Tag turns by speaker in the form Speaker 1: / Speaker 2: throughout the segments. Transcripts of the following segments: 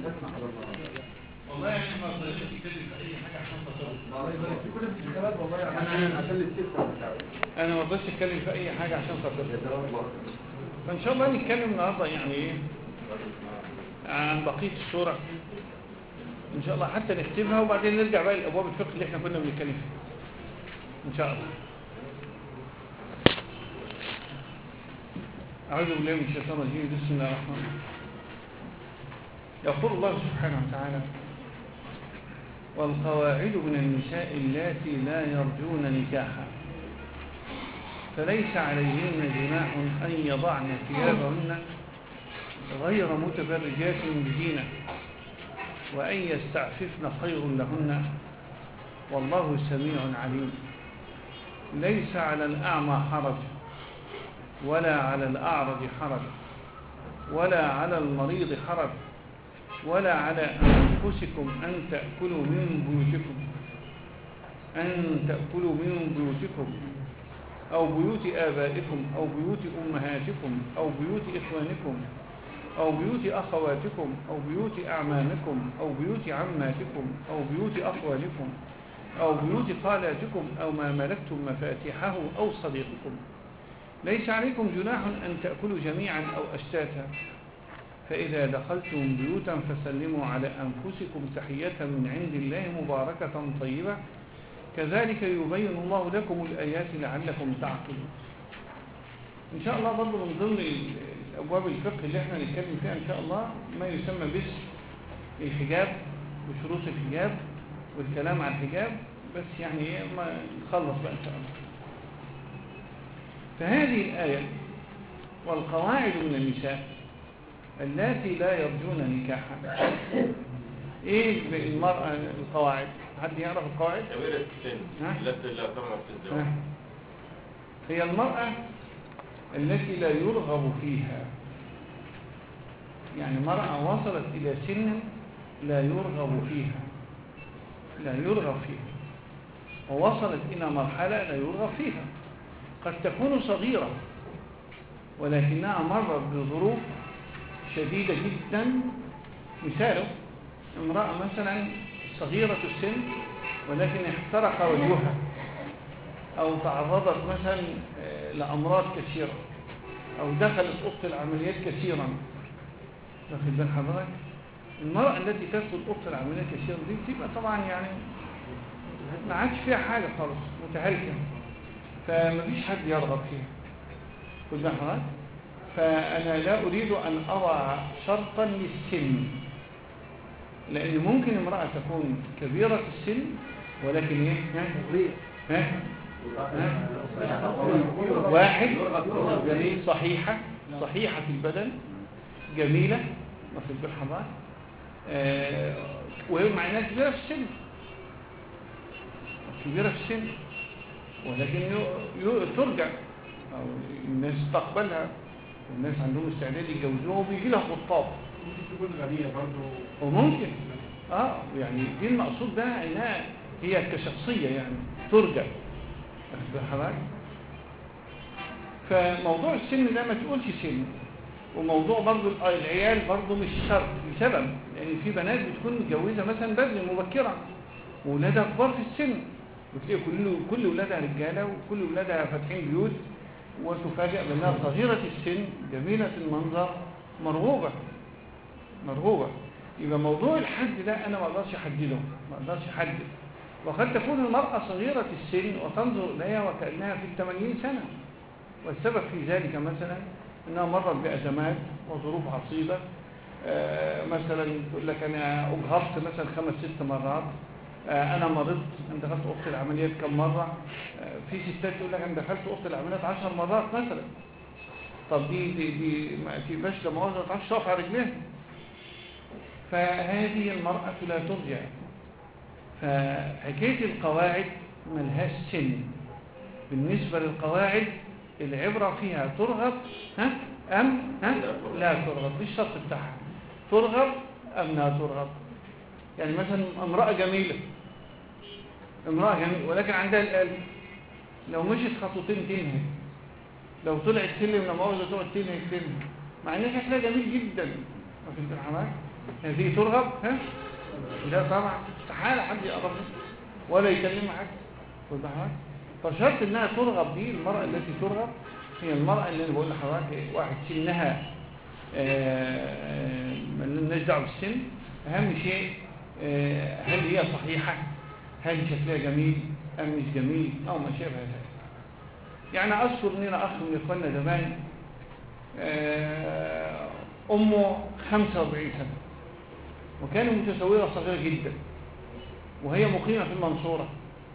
Speaker 1: والله يعني ما اقدرش اتكلم في اي حاجه عشان خاطر
Speaker 2: كل الانتخابات والله يعني عشان السيستم
Speaker 1: انا ما اقدرش اتكلم في اي حاجه عشان خاطر. فان شاء الله نتكلم النهارده يعني ايه عن بقيه السوره ان شاء الله، حتى نختمها وبعدين نرجع بقى لابواب الفقه اللي احنا كنا بنتكلم فيها ان شاء الله. أعوذ بالله من الشيطان الرجيم. بسم الله الرحمن الرحيم. يقول الله سبحانه وتعالى: والقواعد من النساء اللاتي لا يرجون نكاحا فليس عليهن جناح أن يضعن ثيابهن غير متبرجات بزينة وأن يستعففن خير لهن والله سميع عليم. ليس على الأعمى حرج ولا على الأعرج حرج ولا على المريض حرج ولا على أنفسكم أن تأكلوا من بيوتكم أو بيوت آبائكم أو بيوت أمهاتكم أو بيوت إخوانكم أو بيوت أخواتكم أو بيوت أعمامكم أو بيوت عماتكم أو بيوت أخوالكم أو بيوت خالاتكم أو ما ملكتم مفاتيحه أو صديقكم. ليس عليكم جناح أن تأكلوا جميعا أو أشتاتا فإذا دخلتم بيوتا فسلموا على أنفسكم تحية من عند الله مباركة طيبة كذلك يبين الله لكم الآيات لعلكم تعقلون. إن شاء الله برضو من ضمن أبواب الفقه اللي احنا نتكلم فيها إن شاء الله ما يسمى باسم الحجاب وشروط الحجاب والكلام عن الحجاب، بس يعني ما نخلص بقى إن شاء الله. فهذه الآية والقواعد من النساء اللاتي لا يرجون نكاحا. ايه المرأة القواعد؟ حد يعرف القواعد؟
Speaker 3: كبيرة السن التي لا ترغب في الزواج.
Speaker 1: هي المرأة التي لا يرغب فيها، يعني مرأة وصلت إلى سن لا يرغب فيها ووصلت إلى مرحلة لا يرغب فيها. قد تكون صغيرة ولكنها مرت بظروف شديدة جدا. مثاله امرأة مثلا صغيرة السن ولكن احترق وجهها أو تعرضت مثلا لأمراض كثيرة أو دخلت أوضة العمليات كثيرا. واخد بال حضرتك؟ المرأة التي تدخل أوضة العمليات كثيرا دي تبقى طبعا يعني ما عادش فيها حاجة خالص، متهالكة، فمفيش حد يرغب فيها. خد بال حضرتك؟ فأنا لا أريد أن أضع شرطا للسن، لأن ممكن امرأة تكون كبيرة السن ولكن واحد جميل صحيحة في البدن جميلة واخد بال حضرتك، وهي مع انها كبيرة في السن ولكن ترجع أو الناس تقبلها والناس عندهم استعداد يتجوزوها وبيجي لها خطاب.
Speaker 2: ممكن تكون غنية برضه
Speaker 1: وممكن يعني دي المقصود ده انها هي كشخصية يعني ترجع حضرتك. فموضوع السن ده ما تقولش سن، وموضوع برضه العيال برضه مش شرط لسبب، لان في بنات بتكون متجوزة مثلا بدري مبكرا وولادها كبار في السن وتلاقي كل ولادها رجالة وكل ولادها فاتحين بيوت وتفاجأ بأنها صغيرة السن جميلة المنظر مرغوبة. يبقى موضوع الحد ده أنا ما أقدرش أحدد. وقد تكون المرأة صغيرة السن وتنظر إليها وكأنها في 80 سنة، والسبب في ذلك مثلا أنها مرت بأزمات وظروف عصيبة. مثلا تقول لك أنا أجهضت مثلا 5-6 مرات، أنا مرضت، أنا دخلت أوضة العمليات كم مرة. في ستات تقول لك أنا دخلت أوضة العمليات 10 مرات مثلا. طب دي ما تبقاش لما ما تعرفش تقف على رجليها. فهذه المرأة لا ترجع. فحكاية القواعد ملهاش سن. بالنسبة للقواعد العبرة فيها ترغب أم لا ترغب، بالشرط بتاعها ترغب أم لا ترغب. يعني مثلا امرأة جميلة ولكن عندها القلب، لو مشيت خطوتين تنهي، لو طلعت سلم لما عاوزة تقعد تنهي مع ان شكلها جميل جدا واخد بالك. هذه ترغب؟ ها؟ لا طبعا، استحالة حد يقرب ولا يكلمها حاجة. وضحت؟ فشرط انها ترغب دي، المرأة التي ترغب هي المرأة اللي انا بقول لحضرتك واحد سنها مالناش دعوة بالسن، اهم شيء هل هي صحيحة، هل شكلها جميل ام مش جميل او ما شابه ذلك. يعني اذكر ان انا اخ من اخواننا زمان امه 45 سنة وكانت متسوية صغيرة جدا وهي مقيمة في المنصورة.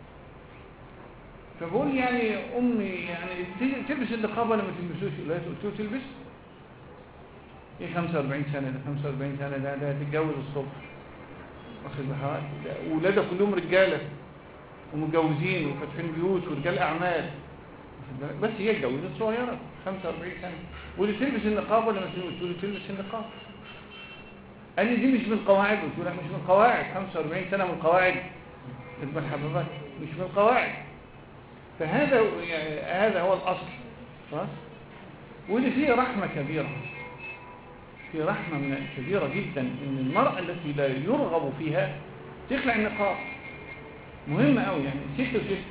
Speaker 1: فبقول يعني امي يعني تلبس النقاب ولا ما تلبسوش؟ قلت له تلبس. ايه 45 سنة ده؟ 45 سنة ده هتتجوز الصبح، واخد بالك؟ واولادها كلهم رجالة ومتجوزين وفاتحين بيوت ورجال اعمال، بس هي اتجوزت صغيرة 45 سنة. واللي تلبس النقاب ولا ما تلبس؟ قلت له تلبس النقاب. قال لي دي مش من القواعد. قلت له لا مش من القواعد، 45 سنة من القواعد ابن الحبابات مش من القواعد. فهذا يعني هذا هو الأصل. خلاص. واللي فيه رحمة كبيرة، في رحمة كبيرة جدا ان المرأة التي لا يرغب فيها تخلع النقاب. مهمة قوي يعني ست وست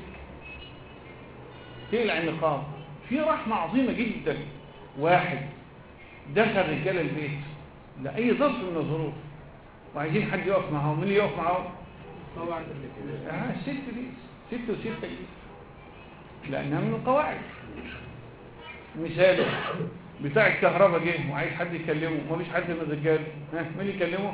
Speaker 1: تقلع النقاب، في رحمة عظيمة جدا. واحد دخل رجال البيت لأي ظرف من الظروف وعايزين حد يقف معهم، مين اللي يقف معهم؟
Speaker 2: طبعا
Speaker 1: الست دي ست وستة دي لأنها من القواعد. مثال بتاع الكهرباء جه وعايز حد يكلمه، مفيش حد من الرجال، مين اللي يكلمه؟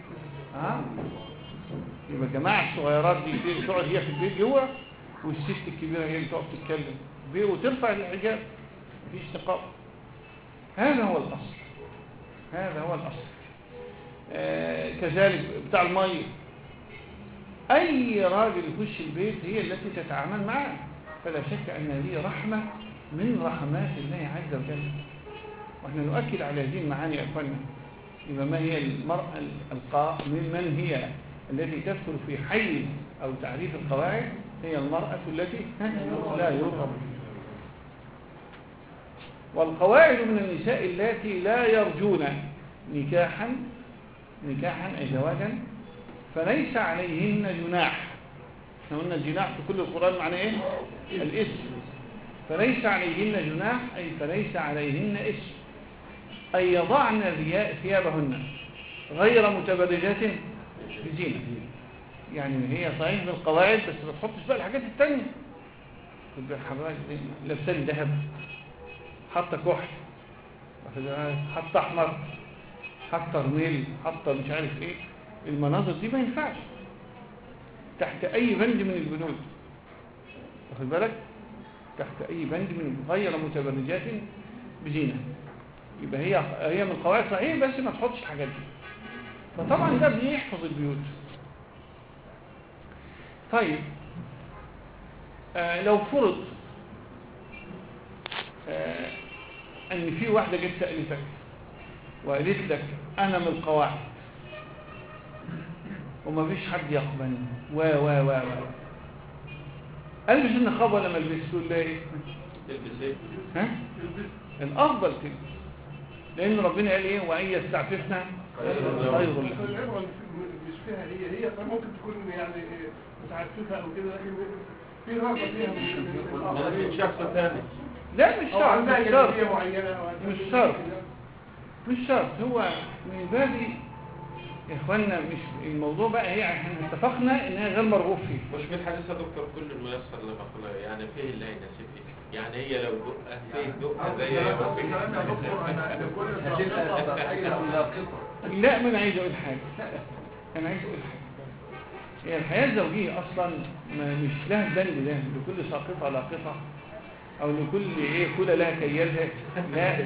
Speaker 1: يبقى الجماعة الصغيرات دي تقعد هي في البيت جوه والست الكبيرة هي اللي تقعد تتكلم وترفع الحجاب، مفيش نقاب. هذا هو الأصل، هذا هو الأصل. كذلك بتاع المية، أي راجل يخش البيت هي التي تتعامل معه، فلا شك أن هذه رحمة من رحمات الله عز وجل. ونحن نؤكد على هذه المعاني يا أخوانا. يبقى ما هي المرأة من هي التي تدخل في حيز أو تعريف القواعد؟ هي المرأة التي لا يرغب. والقواعد من النساء التي لا يرجون نكاحا أي زواجا فليس عليهن جناح. احنا قلنا الجناح في كل القرآن معناه ايه؟ الاسم. فليس عليهن جناح أي فليس عليهن اسم، أي يضعن ثيابهن غير متبرجات بزينة. يعني هي صحيح بالقواعد بس ما تحطش بقى الحاجات التانية. لابسان ذهب، حاطه كحل، حاطه احمر، حاطه رميل، حاطه مش عارف ايه. المناظر دي ما ينفعش تحت اي بند من البنود، واخد بالك؟ تحت اي بند من غير متبرجات بزينة. يبقى هي من القواعد صحيح بس ما تحطش الحاجات دي. فطبعا ده بيحفظ البيوت. طيب لو فرض ان في واحدة جت سألتك وقالت لك انا من القواعد وما فيش حد يقبلني البس النقاب ولا ما البسش؟ تقول لها ايه؟
Speaker 3: تلبس ايه؟
Speaker 1: ها؟ الافضل تلبس، لان ربنا قال ايه؟ وان يستعففنا خير لهم.
Speaker 2: العبرة مش فيها هي ممكن تكون يعني متعففة او كده، لكن في رغبة فيها
Speaker 3: من شخص ثاني.
Speaker 1: لا مش شرط، مش شرط،
Speaker 2: مش
Speaker 1: مش شرط. هو من باب يا اخوانا مش الموضوع بقى هي احنا اتفقنا انها غير مرغوب فيه.
Speaker 3: مش في الحديث يا دكتور كل الميسر لما خلق، يعني فيه اللي هيناسب فيه. يعني هي لو دقه فيه دقه زي
Speaker 1: لا ما انا عايز اقول حاجه، انا عايز اقول حاجه. هي الحياه الزوجيه اصلا مش لها البند ده لكل ساقطه لاقطه او لكل ايه كل لها كيالها. لا،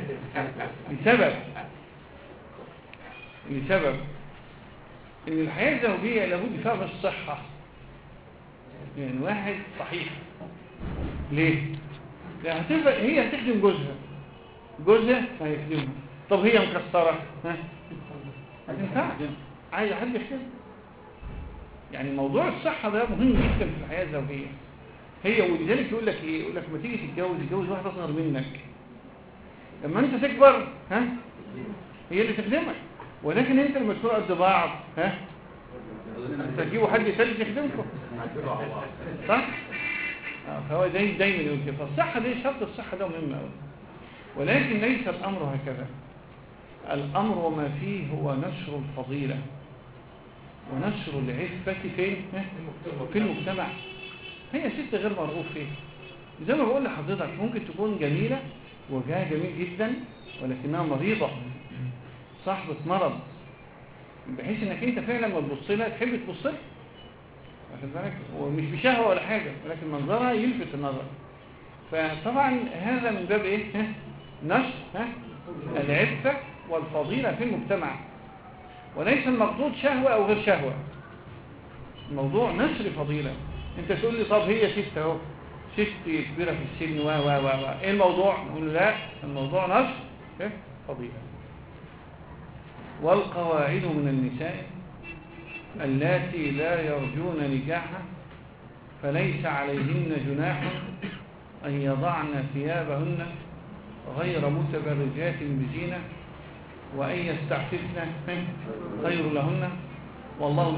Speaker 1: لسبب ان الحياه الزوجيه لابد فيها من الصحه. يعني واحد صحيح ليه؟ لا هي هتخدم جوزها هيخدمها. طب هي مكسره ما تنفعش، عايزه حد يخدمها. يعني موضوع الصحه ده مهم جدا في الحياه الزوجيه. هي ولذلك يقول لك ايه؟ يقول لك ما تيجي تتجوز واحده اصغر منك، لما انت تكبر هي اللي تخدمك. ولكن انت لما تكونوا قد بعض ها تجيبوا حد ثالث يخدمكم، صح؟ فهو دايما يقول كده. فالصحة دي شرط الصحة ده مهم قوي، ولكن ليس الأمر هكذا. الأمر وما فيه هو نشر الفضيلة ونشر العفة فين؟ في المجتمع. هي ست غير مرغوب فيه. زي ما بقول لحضرتك ممكن تكون جميلة وجهها جميل جدا ولكنها مريضة صاحبة مرض، بحيث انك انت فعلا لما تبص لها تحب تبص لها، واخد بالك؟ ومش بشهوة ولا حاجة، ولكن منظرها يلفت النظر. فطبعا هذا من باب ايه؟ نشر العفة والفضيلة في المجتمع، وليس المقصود شهوة او غير شهوة. الموضوع نشر فضيلة. انت تقول لي طب هي ست اهو، ست كبيرة في السن ايه الموضوع؟ نقول لا، الموضوع نشر فضيلة. والقواعد من النساء اللاتي لا يرجون نكاحا فليس عليهن جناح أن يضعن ثيابهن غير متبرجات بزينة وأن يستعففن خير لهن والله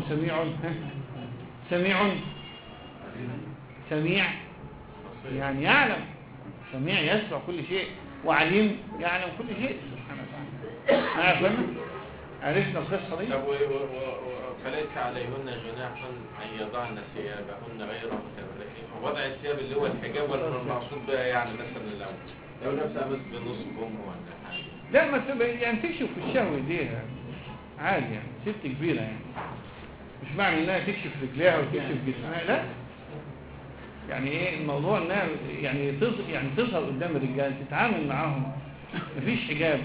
Speaker 1: سميع يعني يعلم، سميع يسمع كل شيء، وعليم يعلم كل شيء سبحانه وتعالى. عرفنا القصة دي؟
Speaker 3: فليس عليهن جناح أن يضعن ثيابهن غير متبرجين. وضع الثياب اللي هو الحجاب ولا المقصود بقى يعني مثلا لو نفسها بس بنص كم ولا حاجة؟
Speaker 1: لا ما تبقى يعني تكشف في الشهوة دي عادي يعني، ست كبيرة يعني، مش معنى انها تكشف رجليها وتكشف جسمها، لا يعني ايه الموضوع انها يعني تظهر قدام الرجال، تتعامل معاهم، مفيش حجاب.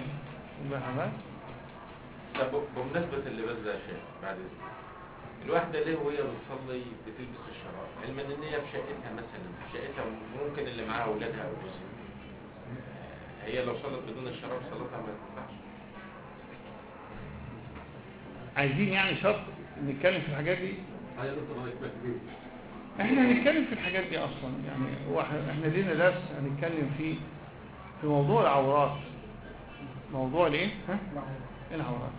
Speaker 3: طب بمناسبة اللباس ده يا شيخ بعد اذنك، الواحدة ليه وهي بتصلي بتلبس الشراب علما ان هي في شقتها مثلا، في شقتها ممكن اللي معاها اولادها او جوزها، هي لو صلت بدون الشراب صلاتها ما تنفعش؟
Speaker 1: عايزين يعني شرط نتكلم في الحاجات دي؟ احنا هنتكلم في الحاجات دي اصلا يعني، احنا لينا درس هنتكلم فيه في موضوع العورات. موضوع الايه؟ العورات.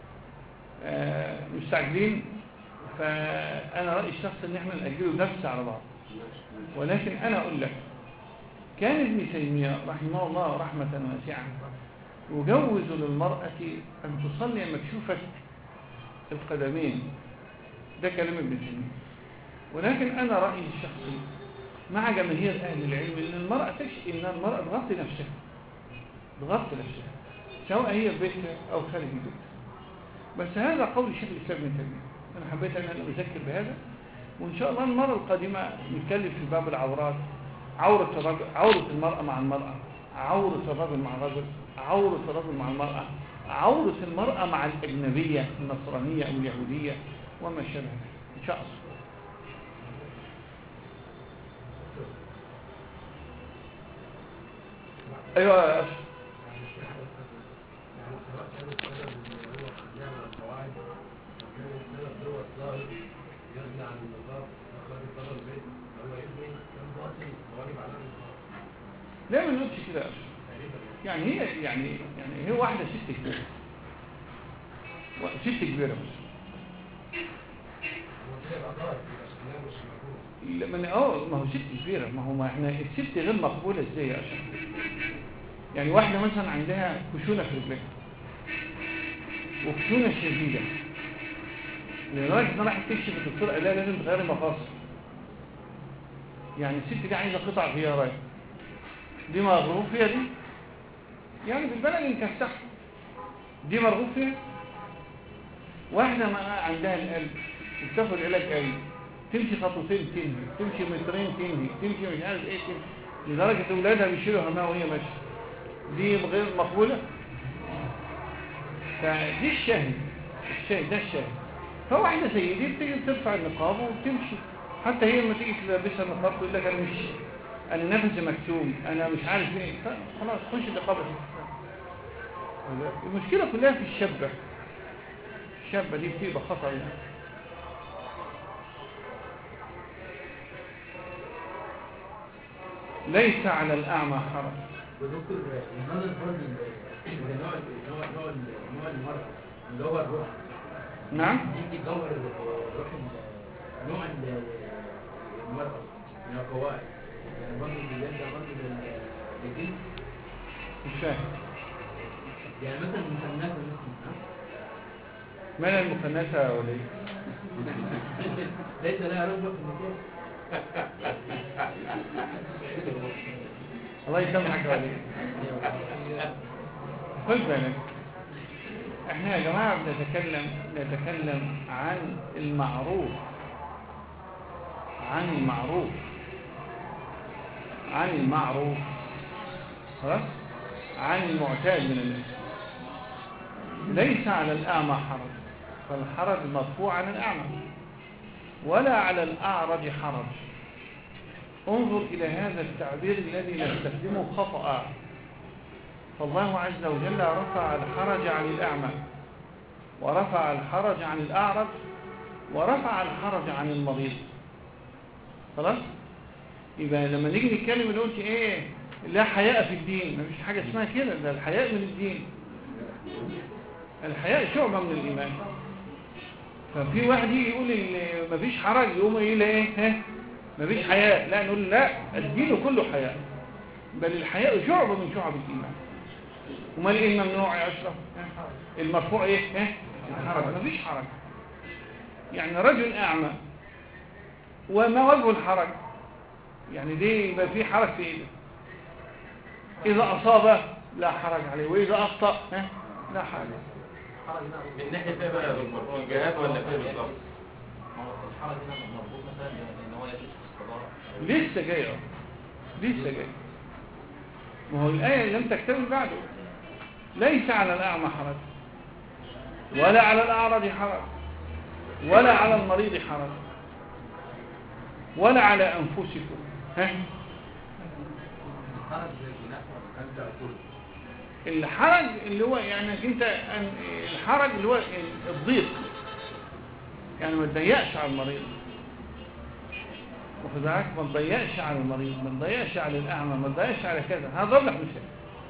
Speaker 1: مستعجلين، فانا رايي الشخصي ان احنا ناجله درس على بعض، ولكن انا اقول لك كان ابن تيميه رحمه الله رحمه واسعه يجوز للمراه ان تصلي مكشوفه القدمين، ده كلام ابن تيميه. ولكن انا رايي الشخصي مع جماهير اهل العلم ان المراه تغطي نفسها، سواء هي في بيتها او خارج بيتها. بس هذا قول شيخ الاسلام ابن تيميه، انا حبيت ان انا اذكر بهذا، وان شاء الله المره القادمه نتكلم في باب العورات، عوره المراه مع المراه، عوره الرجل مع الرجل، عوره الرجل مع المراه، عوره المراه مع الاجنبيه النصرانيه او اليهوديه وما شابه ان شاء الله. ايوه يا أشرف. لا ما نقولش كده يا أشرف. يعني هي واحدة ست كبيرة، ما هو ست كبيرة، ما احنا الست غير مقبولة ازاي يا أشرف؟ يعني واحدة مثلا عندها خشونة في رجلها وخشونة شديدة لدرجة ان راحت تكشف الدكتور قال لها لازم تغيري مفاصل. يعني الست دي عايزة قطع غيارات، دي مرغوب فيها دي؟ يعني بالبلد انكسح دي مرغوب فيها؟ واحدة ما عندها القلب بتاخد علاج قلب، تمشي خطوتين تنهي، تمشي مترين تنهي، تمشي مش عارف ايه تنهي، لدرجة اولادها بيشيلوا همها وهي ماشية، دي غير مقبولة. فدي الشاهد ده الشاهد. فواحدة زي دي بتيجي ترفع النقاب وتمشي، حتى هي لما تيجي تلبسها النقاب تقول لك انا نفسي مكتوم، انا مش عارف ايه، خلاص خش النقاب. المشكلة كلها في الشابة دي بتبقى خطر يعني. ليس على الأعمى حرج.
Speaker 4: ودكتور النظر الفرد نوع المرأة جوهر الروح.
Speaker 1: نعم.
Speaker 4: يجي جوهر الروح نوع المرأة من القواعد، يعني برضه البلاد ده برضه للجنس.
Speaker 1: مش فاهم.
Speaker 4: يعني مثلا المثنات مثلا
Speaker 1: من المثنثة ولا ايه؟
Speaker 4: ليس لها رغبة في النكاح.
Speaker 1: الله يسامحك يا وليد. خد بالك، احنا يا جماعة نتكلم عن المعروف، خلاص، عن المعتاد من الناس. ليس على الأعمى حرج، فالحرج مرفوع عن الأعمى، ولا على الأعرج حرج. انظر إلى هذا التعبير الذي نستخدمه خطأ. فالله عز وجل رفع الحرج عن الأعمى، ورفع الحرج عن الأعرج، ورفع الحرج عن المريض. خلاص؟ يبقى لما نيجي نتكلم نقول ايه؟ لا حياء في الدين، مفيش حاجة اسمها كده، ده الحياء من الدين. الحياء شعبة من الإيمان. ففي واحد يجي يقول مفيش حرج، يقوم يقول ايه؟ مفيش حياء. لا، نقول لا، الدين كله حياء، بل الحياء شعبة من شعب الإيمان. وما ايه الممنوع يا أشرف؟ المرفوع ايه؟ الحرج. مفيش حرج. يعني رجل أعمى وما وجه الحرج؟ يعني دي يبقى في حرج في ايده. إذا أصاب لا حرج عليه، وإذا أخطأ لا حرج.
Speaker 3: من ناحية ايه بقى في الجهاد ولا فيه بالظبط؟
Speaker 4: الحرج هنا مربوط مثلا ان هو يجوز في الصلاة.
Speaker 1: لسه جاي. ما هو الآية لم تكتمل بعده. ليس على الأعمى حرج، ولا على الأعرج حرج، ولا على المريض حرج، ولا على أنفسكم. الحرج اللي هو يعني الحرج اللي هو الضيق، يعني ما تضيقش على المريض، واخد بالك؟ ما تضيقش على المريض، ما تضيقش على الأعمى، ما تضيقش على كذا. هضرب لك مثال.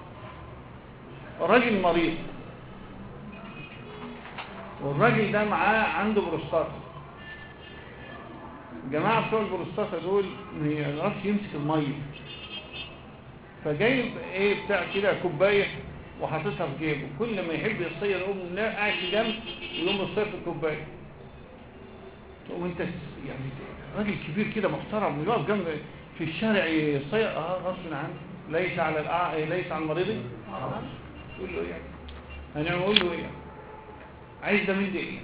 Speaker 1: الراجل مريض، والراجل ده معاه عنده بروستاتا. الجماعة بتوع البروستاتا دول ما يعرفش يمسك المية، فجايب بتاع كده كوباية وحاططها في جيبه، كل ما يحب يصير يقوم قاعد في جنب ويقوم يصير في الكوباية. وانت يعني راجل كبير كده محترم ويقف جنب في الشارع يصير غصب عنه. ليس على المريض تقول له ايه؟ هنقول له ايه؟ عايز ده من دي ايه؟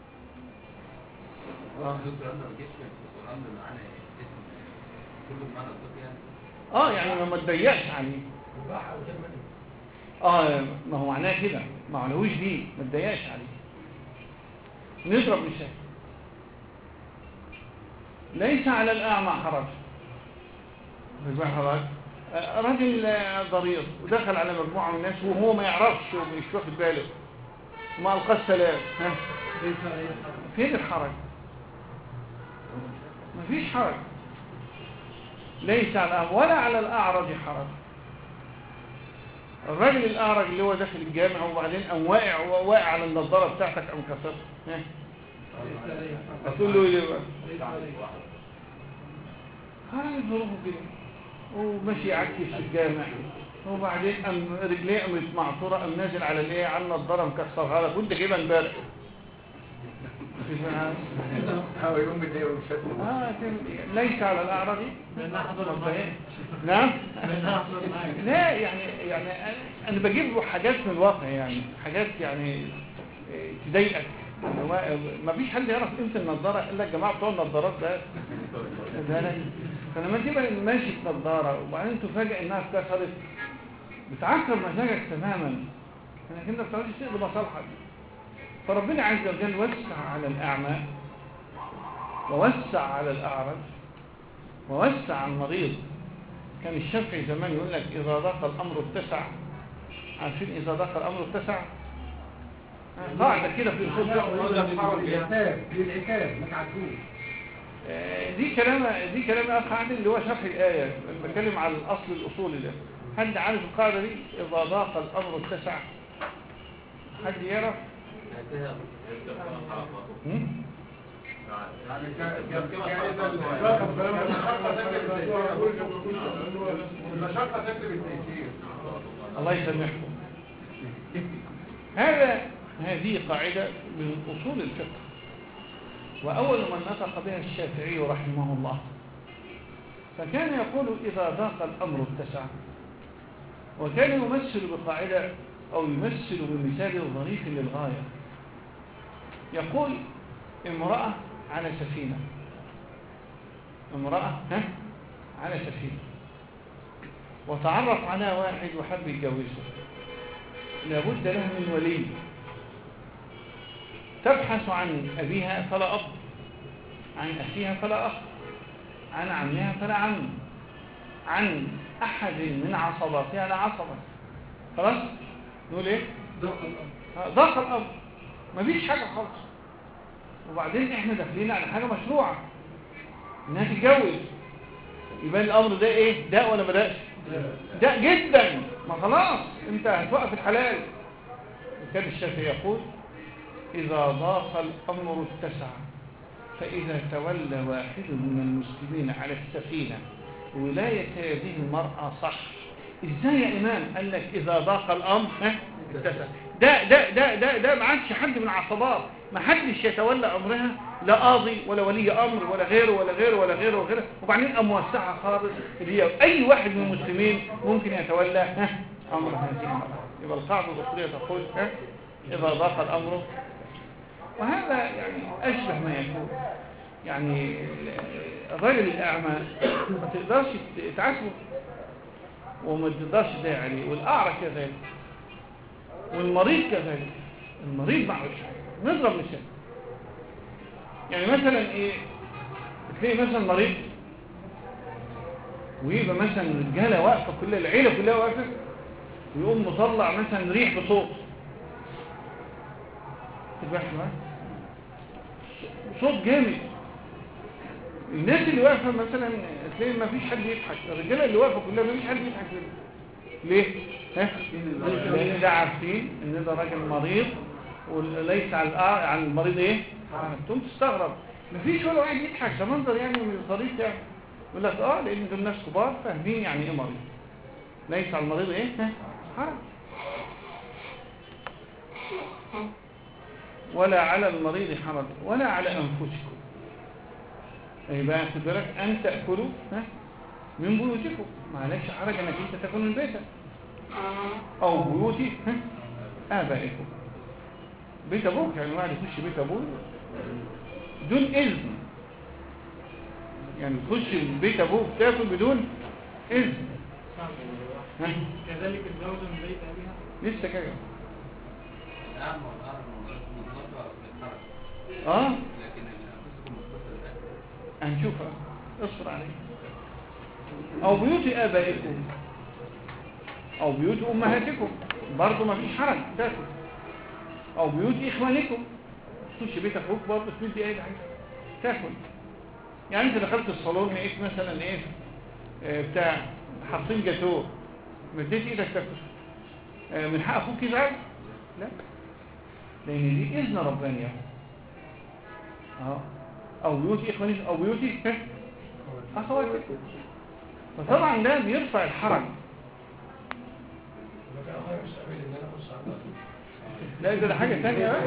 Speaker 1: يعني ما تضيقش عليه. ما هو معناه كده، ما عليهوش دي، ما تضيقش عليه. نضرب مثال. ليس على الأعمى حرج. راجل ضرير ودخل على مجموعة من الناس وهو ما يعرفش ومش واخد باله، ما ألقى السلام. فين الحرج؟ مفيش حرج. ليس على الأعمى ولا على الأعرج حرج. الراجل الأعرج اللي هو داخل الجامع وبعدين قام واقع على النظارة بتاعتك قام كسرها، هتقول له ايه بقى؟ خارج ظروفه كده وماشي يعكس في الجامع، وبعدين رجليه قامت معصوره، قام نازل على على النضاره مكسرها لك وانت جايبها امبارح.
Speaker 4: يوم بالليل ومشت.
Speaker 1: ليس على الاعرج. نعم. لا يعني انا بجيب له حاجات من الواقع، يعني حاجات يعني تضايقك. ما فيش حد يعرف قيمه النضاره الا الجماعه بتوع النضارات ده. فلما تبقى ماشي بنضاره وبعدين تفاجئ انها اتكسرت بتعكر مزاجك تماما، انك انت بتعرفش شيء بمصالحك. فربنا عز وجل وسع على الاعمى، ووسع على الاعرج، ووسع على المريض. كان الشافعي زمان يقول لك اذا ضاق الامر اتسع. عارفين اذا ضاق الامر اتسع؟ قاعده كده في الخطبه
Speaker 4: العتاب ما تعدوش.
Speaker 1: دي كلام اخ عادل اللي هو شرح الايه. بتكلم على الاصل الاصولي ده. حد عارف القاعده دي؟ اذا ضاق الامر اتسع. حد يعرف؟
Speaker 2: المشقة تكتب التيسير.
Speaker 1: الله يسامحكم. هذه قاعدة من أصول الفقه، وأول من نطق بها الشافعي رحمه الله، فكان يقول إذا ضاق الأمر اتسع. وكان يمثل بقاعدة أو يمثل بمثال ظريف للغاية. يقول امرأة على سفينة، امرأة على سفينة، وتعرف على واحد وحب يتجوزه، لابد لها من ولي. تبحث عن أبيها فلا أب، عن أخيها فلا أخ، عن عمها فلا عم، عن أحد من عصباتها لا عصبة. خلاص نقول إيه؟ ضاق الأمر، مفيش حاجة خالص. وبعدين إحنا داخلين على حاجة مشروعة إنها تتجوز، يبقى الأمر ده إيه؟ ده ولا بدأش؟ ده جدا. ما خلاص أنت هتوقف الحلال. وكان الشافعي يقول إذا ضاق الأمر اتسع، فإذا تولى واحد من المسلمين على السفينة ولاية هذه المرأة صح. إزاي يا إمام؟ قال لك إذا ضاق الأمر اتسع. ده ما عادش حد من عصبات، ما حدش يتولى أمرها، لا قاضي ولا ولي أمر ولا غيره ولا غيره ولا غيره ولا غيره. وبعدين موسعة خالص اللي هي أي واحد من المسلمين ممكن يتولى أمر هذه المرأة. يبقى القاعدة الأصولية تقول إذا ضاق الأمر. وهذا يعني أشبه ما يكون، يعني الرجل الأعمى ما تقدرش تعاتبه وما تقدرش تضايق عليه، والأعرج كذلك، والمريض كذلك. المريض معه شيء. نضرب مثال، يعني مثلا إيه، تلاقي مثلا مريض ويبقى مثلا رجاله واقفه، كل العيله كلها واقفه، ويقوم مطلع مثلا ريح بصوت، تبقى صوت جامد. الناس اللي واقفه مثلا تلاقي ما فيش حد يضحك، الرجاله اللي واقفه كلها ما فيش حد يضحك. ليه؟ لان ده عارفين ان ده راجل مريض وليس على المريض ايه؟ انتم تستغرب ما فيش ولا واحد يضحك. ده منظر يعني من الطريق يعني. يقول لك لان دول ناس كبار فاهمين يعني ايه مريض. ليس على المريض ايه؟ حرج. ولا على المريض حرج ولا على انفسكم. يبقى خد بالك ان تاكلوا من بيوتكم، معلش حرج انك انت تاكل من بيتك او بيوت ابائكم. بيت ابوك يعني واحد يخش بيت ابوه بدون اذن، يعني تخش بيت ابوك تاكل بدون اذن.
Speaker 5: كذلك الزوجة من بيت ابيها
Speaker 1: لسه كده.
Speaker 4: لكن انفسكم مختصر الاكل
Speaker 1: هنشوفها، اصبر عليه. او بيوت ابائكم او بيوت امهاتكم، برضه ما فيش حرج تاكل. او بيوت اخوانكم، تخش بيت اخوك برضه تدي اي حاجه تاكل. يعني انت دخلت الصالون لقيت مثلا ايه بتاع حاطين جاتوه، مديت ايدك تاكل، من حق اخوك يزعل؟ لا، لان دي اذن رباني. او بيوت اخوانكم او بيوت اخواتكم. فطبعا ده بيرفع الحرج. لا ده حاجة تانية بقى.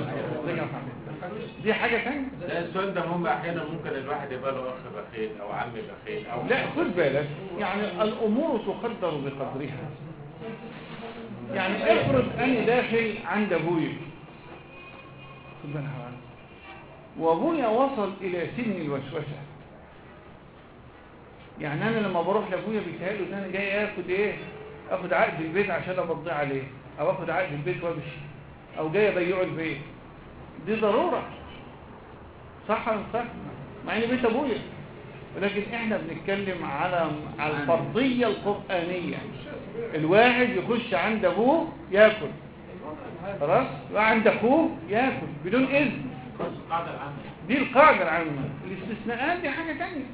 Speaker 1: دي حاجة تانية.
Speaker 3: لا السؤال ده هم احيانا ممكن الواحد يبقى له اخ بخيل او عم بخيل او
Speaker 1: لا خد بالك، يعني الامور تقدر بقدرها. يعني افرض اني داخل عند ابويا، خد بالك، وابويا وصل الى سن الوسوسة. يعني انا لما بروح لابويا بيتهيأله ان انا جاي اخد عقد البيت عشان ابضي عليه، او اخد عقد البيت وامشي، او جاي ابيعه البيت. دي ضرورة، صح ولا صح؟ مع ان بيت ابويا، ولكن احنا بنتكلم على الفرضية القرآنية. الواحد يخش عند ابوه ياكل، خلاص، وعند اخوه ياكل بدون اذن. دي القاعدة العامة. الاستثناءات دي حاجة تانية.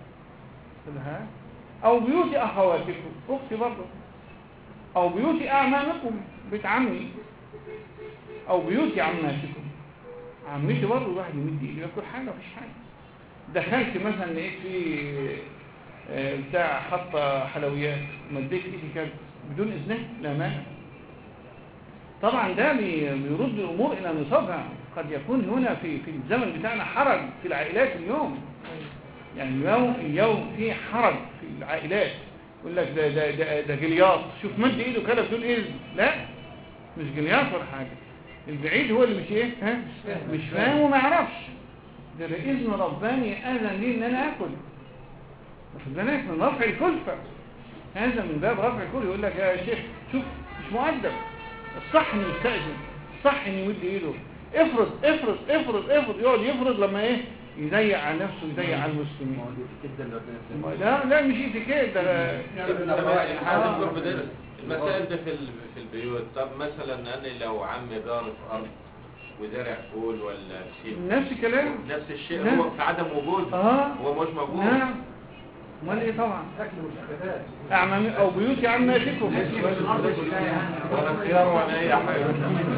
Speaker 1: او بيوت اخواتكم، اختي برضه، او بيوت اعمامكم، بيت عمي، او بيوت عماتكم. عمتي برضه الواحد يمد ايده ياكل حاجه مفيش حاجه. دخلت مثلا لقيت في بتاع حاطه حلويات مديت ايدي كده بدون اذنه لا مانع. طبعا ده بيرد الامور الى نصابها. قد يكون هنا في الزمن بتاعنا حرج في العائلات اليوم، يعني اليوم في حرج في العائلات. يقول لك ده جلياط، شوف مد ايده كده بدون اذن. لا مش جلياط ولا حاجه، البعيد هو اللي مش ايه مش فاهم وما يعرفش. ده باذن رباني اذن لي ان انا اكل، واخد بالك من رفع الكلفه. هذا من باب رفع الكلفه. يقول لك يا شيخ شوف مش مؤدب، الصح انه يستأذن، الصح انه يمد ايده. افرض افرض افرض افرض يقعد يفرض لما ايه يضيع على نفسه ويضيع على المسلمين. لا مش اتيكيت ده
Speaker 3: هنذكر بدرس المسائل دي في البيوت. طب مثلا انا لو عمي بارف ارض وزرع فول ولا بسيم
Speaker 1: نفس الكلام،
Speaker 3: نفس الشيء
Speaker 1: نعم.
Speaker 3: هو في عدم وجود هو مش موجود.
Speaker 1: نعم امال ايه طبعا اعمام او بيوت عماتكم
Speaker 3: ولا خيار ولا اي حاجه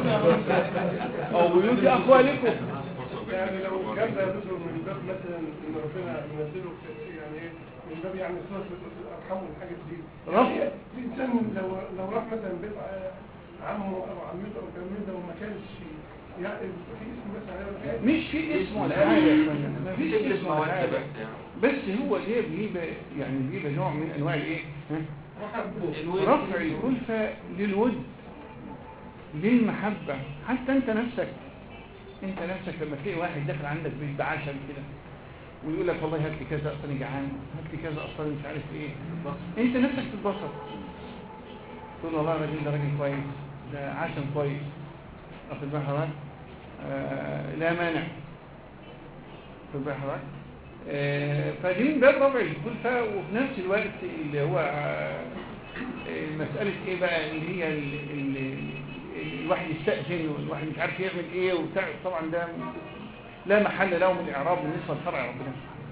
Speaker 1: او بيوت اخوالكم.
Speaker 2: يعني لو كان ده يدخل من باب مثلا ان ربنا ينزله يعني ايه من باب يعني صله الارحام والحاجات دي. يعني الانسان لو راح مثلا بيت عمه او عمته او كلام من ده وما كانش يعني في اسم مثلا
Speaker 1: مش في اسم ولا حاجه، ما فيش اسم ولا حاجه، بس هو ايه بيبقى نوع من انواع الايه رفع الكلفه للود للمحبه. حتى انت نفسك لما تلاقي واحد داخل عندك بيت بعشم كده ويقول لك والله هات لي كذا اصلا جعان، هات لي كذا اصلا مش عارف ايه، انت نفسك تتبسط تقول والله الراجل ده راجل كويس، ده عشم كويس، واخد بال حضرتك؟ لا مانع، واخد بال حضرتك؟ فدي من باب رفع الكلفه. وفي نفس الوقت اللي هو مساله ايه بقى اللي هي الواحد يستأذن والواحد مش عارف يعمل ايه وبتاع. طبعا ده لا محل له من الاعراب بالنسبه لشرع ربنا سبحانه.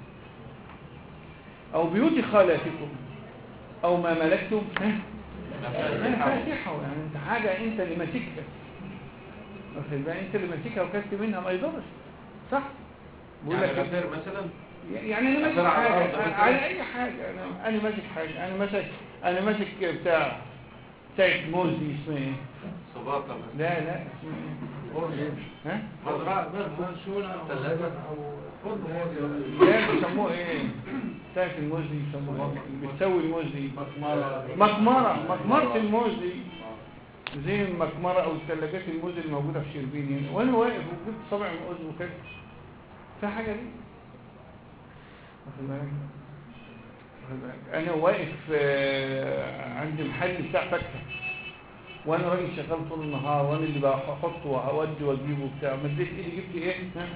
Speaker 1: او بيوت خالاتكم او ما ملكتم مفاتيحه، يعني انت حاجه انت اللي ماسكها، واخد بالك؟ انت اللي ماسكها وكلت منها ما يضرش، صح؟
Speaker 3: بقول لك غفير مثلا،
Speaker 1: يعني انا ماسك حاجه على اي حاجه، انا ماسك حاجه، انا ماسك بتاع موز دي اسمها ايه؟
Speaker 3: صباطه مثلا.
Speaker 1: لا اسمها ايه؟ ها؟
Speaker 4: ثلاجه او
Speaker 1: لا بيسموه ايه؟ بتاعت الموز دي بيسموه ايه؟ بتسوي الموز دي مكمره الموز دي، زي المكمره او الثلاجات الموز اللي موجوده في شربين هنا. وانا واقف وجبت صبع موز وكده في حاجه دي، واخد بالك؟ انا واقف عند محل بتاع فاكهه وانا راجل شغال طول النهار وانا اللي بحطه واودي واجيبه وبتاع، مديت ايدي جبت ايه؟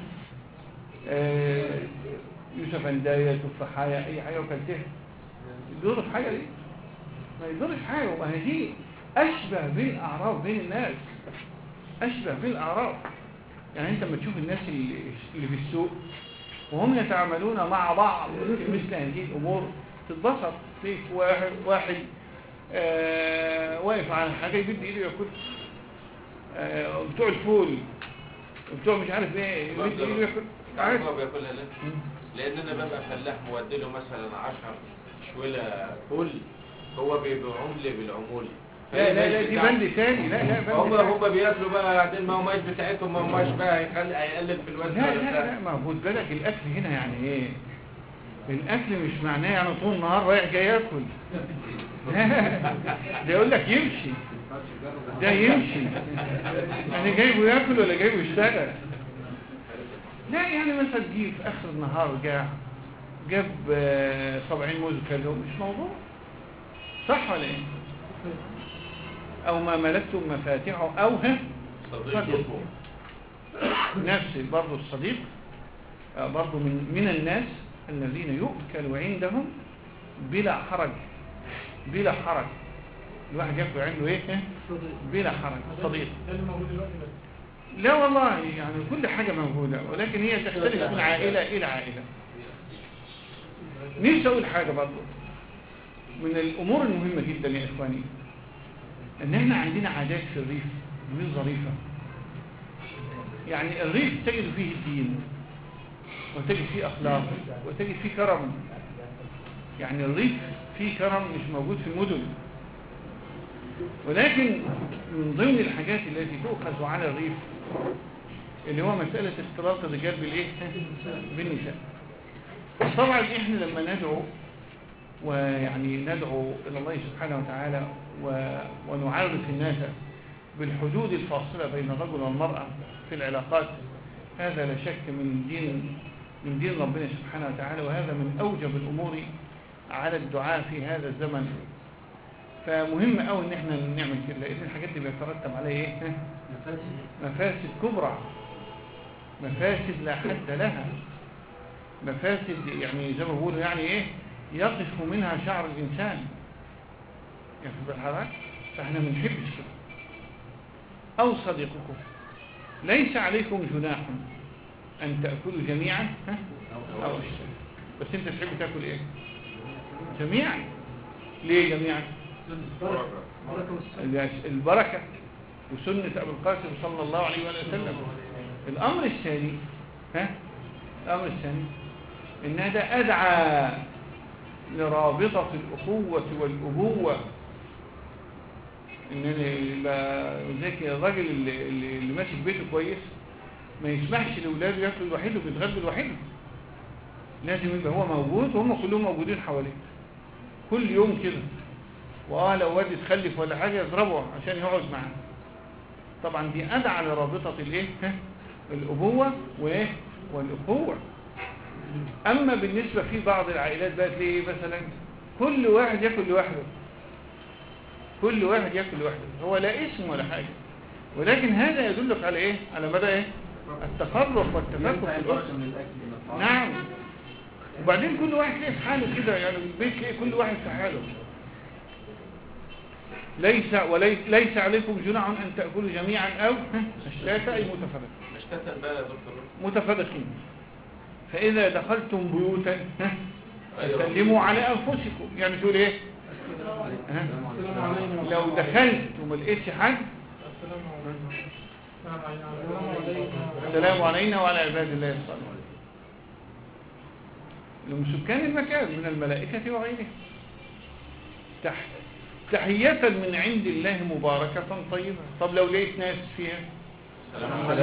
Speaker 1: يوسف اندايه تفاحيه اي حاجه وكلتها، يضر في حاجه دي؟ ما يضرش حاجه. وما هي دي اشبه بالاعراف بين الناس، اشبه بالاعراف. يعني انت لما تشوف الناس اللي في السوق وهم يتعاملون مع بعض في مثل هذه الامور تتبسط. تلاقي واحد واقف على حاجه يبد ايده ياكل، بتوع الفول وبتوع مش عارف ايه يبد ايده ياكل.
Speaker 3: عارف هو بياكلها ليه؟ لان انا ببقى فلاح مودي له مثلا 10 شويله فول، هو بيبيعهم لي بالعموله.
Speaker 1: لا دي بند ثاني. لا
Speaker 3: هم بياكلوا بقى قاعدين، ما هماش بتاعتهم، ما هماش بقى هيقلل في الوزن.
Speaker 1: لا ما خد بالك الاكل هنا يعني ايه؟ الاكل مش معناه يعني طول النهار رايح جاي ياكل. ده يقول لك يمشي، ده يمشي يعني جايبه ياكل ولا جايبه يشتغل. لا يعني مثلا تجيب في اخر النهار جاب 70 موز وكلهم، مش موضوع، صح ولا ايه؟ او ما ملكتم مفاتيحه او
Speaker 3: صديقكم
Speaker 1: نفس برضه الصديق برضه من الناس الذين يؤكل عندهم بلا حرج. الواحد ياكل عنده ايه؟ بلا حرج. الصديق لا والله يعني كل حاجة موجودة، ولكن هي تختلف من عائلة إلى عائلة. نفسي أقول حاجة برضه من الأمور المهمة جدا يا إخواني، إن إحنا عندنا عادات في الريف مش ظريفة. يعني الريف تجد فيه الدين وتجد فيه أخلاق وتجد فيه كرم. يعني الريف فيه كرم مش موجود في المدن. ولكن من ضمن الحاجات التي تؤخذ على الريف اللي هو مسألة اختلاط الرجال بالإيه؟ بالنساء. طبعا إحنا لما ندعو ويعني ندعو إلى الله سبحانه وتعالى ونعرف الناس بالحدود الفاصلة بين الرجل والمرأة في العلاقات، هذا لا شك من دين ربنا سبحانه وتعالى، وهذا من أوجب الأمور على الدعاء في هذا الزمن. فمهم قوي ان احنا نعمل كده، لان الحاجات دي بيترتب عليها ايه؟ مفاسد كبرى، مفاسد لا حد لها، مفاسد يعني زي ما بيقولوا يعني ايه، يقف منها شعر الانسان. يعني بالحركة فاحنا ما بنحبش كده. او صديقكم ليس عليكم جناح ان تاكلوا جميعا او اشتري، بس انت تحب تاكل ايه؟ جميعا. ليه جميعا؟ البركة وسنة أبو القاسم صلى الله عليه وسلم. الأمر الثاني الأمر الثاني إن هذا أدعى لرابطة الأخوة والأبوة. إن ذاك الراجل اللي ماشي في بيته كويس ما يسمحش لأولاده ياكلوا لوحده ويتغدوا لوحده، لازم يبقى هو موجود وهم كلهم موجودين حواليه كل يوم كده. لو واد يتخلف ولا حاجة يضربه عشان يقعد معاه. طبعا دي أدعى لرابطة الايه؟ الأبوة والأخوة. أما بالنسبة في بعض العائلات بقى تلاقي مثلا كل واحد يأكل لوحده، كل واحد يأكل لوحده، هو لا اسم ولا حاجة، ولكن هذا يدلك على ايه؟ على مدى ايه؟ التفرق والتفكك في الأسرة. نعم. وبعدين كل واحد تلاقي في حاله كده، يعني البيت تلاقي كل واحد في حاله. ليس عليكم جناح ان تاكلوا جميعا او اشتاتا، اي متفرقين.
Speaker 3: اشتاتا بقى يا دكتور،
Speaker 1: متفرقين. فاذا دخلتم بيوتا فسلموا على انفسكم. يعني تقول ايه؟ لو دخلت وما لقيتش حد السلام علينا وعلى عباد الله الصالحين، من سكان المكان من الملائكة وغيرهم. تحية من عند الله مباركة طيبة. طب لو لقيت ناس فيها